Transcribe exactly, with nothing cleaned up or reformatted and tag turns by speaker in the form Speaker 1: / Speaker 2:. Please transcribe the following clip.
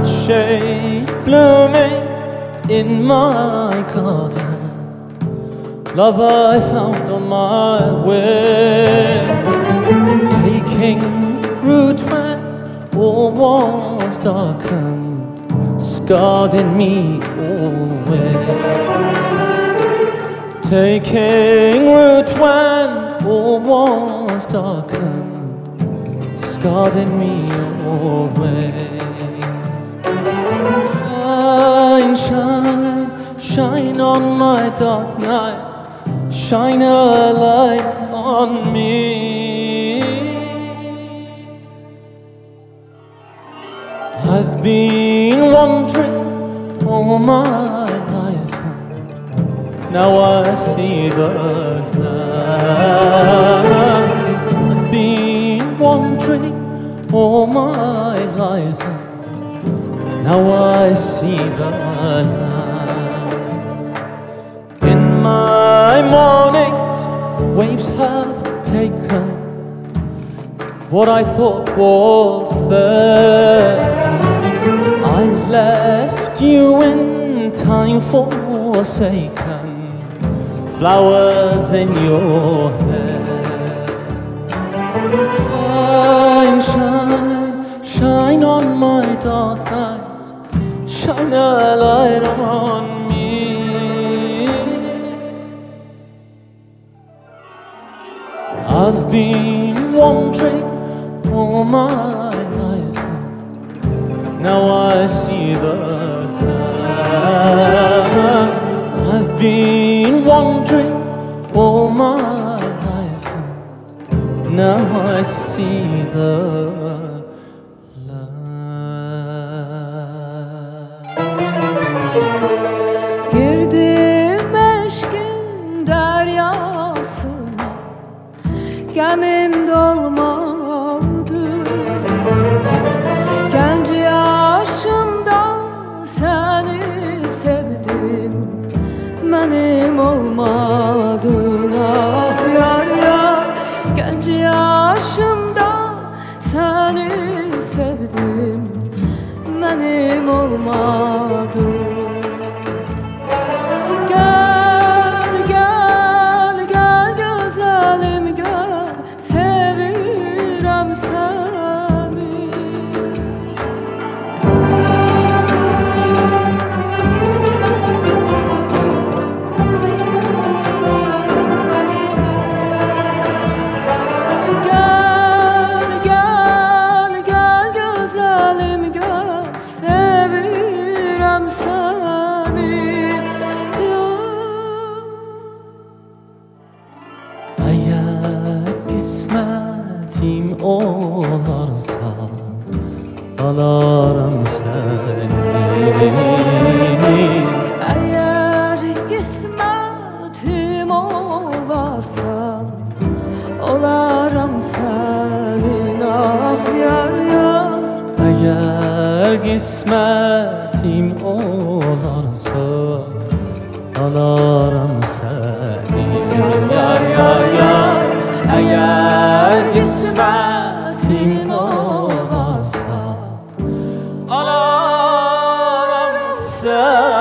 Speaker 1: nightshade blooming in my garden. Love I found on my way, taking root when all was darkened, scarred in me always. Taking root when all was darkened, scarred in me always. Shine, shine, shine on my dark nights, shine a light on me. I've been wandering all my life, now I see the light. I've been wandering all my life, now I see the light. In my mornings, waves have taken what I thought was there. I left you in time forsaken, flowers in your hair. Shine, shine, shine on my dark nights, shine a light on me. I've been wandering all my life, now I see the light. I've been wandering all my life, now I see the light.
Speaker 2: Girdim aşkın deryasına, gemim dolmadı. Genç yaşımda seni sevdim, benim olmadın ah yar yar. Genç yaşımda seni sevdim, benim olmadın. Gel gel gel güzelim gel, sevirem seni. Gel gel gel güzelim gel, sevirem seni.
Speaker 1: Eğer kısmetim olarsa alarım seni.
Speaker 2: Eğer kısmetim olarsa olarım senin ah yar yar.
Speaker 1: Eğer kısmetim olarsa alarım seni. Yar yar yar. Eğer kısmetim olarsa alarım seni.